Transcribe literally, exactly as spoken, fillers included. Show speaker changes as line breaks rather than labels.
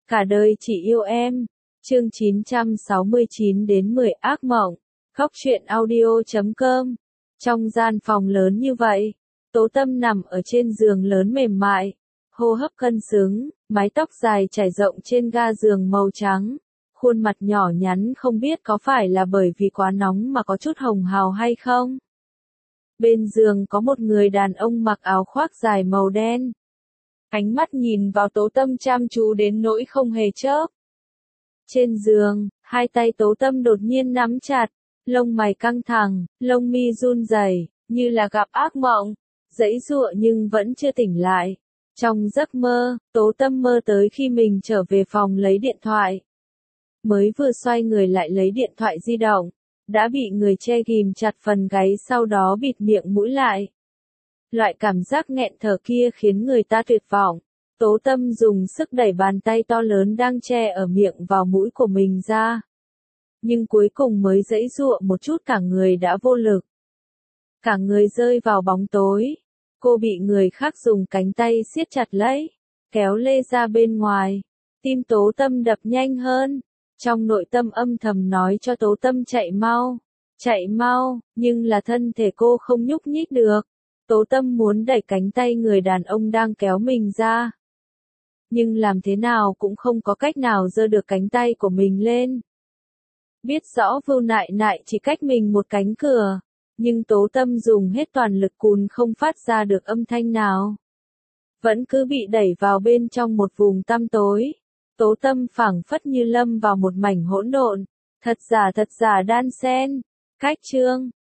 Cả đời chỉ yêu em. Chương chín trăm sáu mươi chín đến mười ác mộng. Góc truyện audio chấm com. Trong gian phòng lớn như vậy, Tố Tâm nằm ở trên giường lớn mềm mại, hô hấp cân xứng, mái tóc dài trải rộng trên ga giường màu trắng, khuôn mặt nhỏ nhắn không biết có phải là bởi vì quá nóng mà có chút hồng hào hay không. Bên giường có một người đàn ông mặc áo khoác dài màu đen. Ánh mắt nhìn vào Tố Tâm chăm chú đến nỗi không hề chớp. Trên giường, hai tay Tố Tâm đột nhiên nắm chặt, lông mày căng thẳng, lông mi run rẩy, như là gặp ác mộng, giãy giụa nhưng vẫn chưa tỉnh lại. Trong giấc mơ, Tố Tâm mơ tới khi mình trở về phòng lấy điện thoại. Mới vừa xoay người lại lấy điện thoại di động, đã bị người che ghìm chặt phần gáy sau đó bịt miệng mũi lại. Loại cảm giác nghẹn thở kia khiến người ta tuyệt vọng. Tố Tâm dùng sức đẩy bàn tay to lớn đang che ở miệng vào mũi của mình ra. Nhưng cuối cùng mới giãy giụa một chút cả người đã vô lực. Cả người rơi vào bóng tối. Cô bị người khác dùng cánh tay siết chặt lấy, kéo lê ra bên ngoài. Tim Tố Tâm đập nhanh hơn. Trong nội tâm âm thầm nói cho Tố Tâm chạy mau, chạy mau, nhưng là thân thể cô không nhúc nhích được. Tố Tâm muốn đẩy cánh tay người đàn ông đang kéo mình ra. Nhưng làm thế nào cũng không có cách nào giơ được cánh tay của mình lên. Biết rõ Vưu Nại Nại chỉ cách mình một cánh cửa, nhưng Tố Tâm dùng hết toàn lực cùn không phát ra được âm thanh nào. Vẫn cứ bị đẩy vào bên trong một vùng tăm tối. Tố Tâm phảng phất như lâm vào một mảnh hỗn độn, thật giả thật giả đan xen. Cách chương,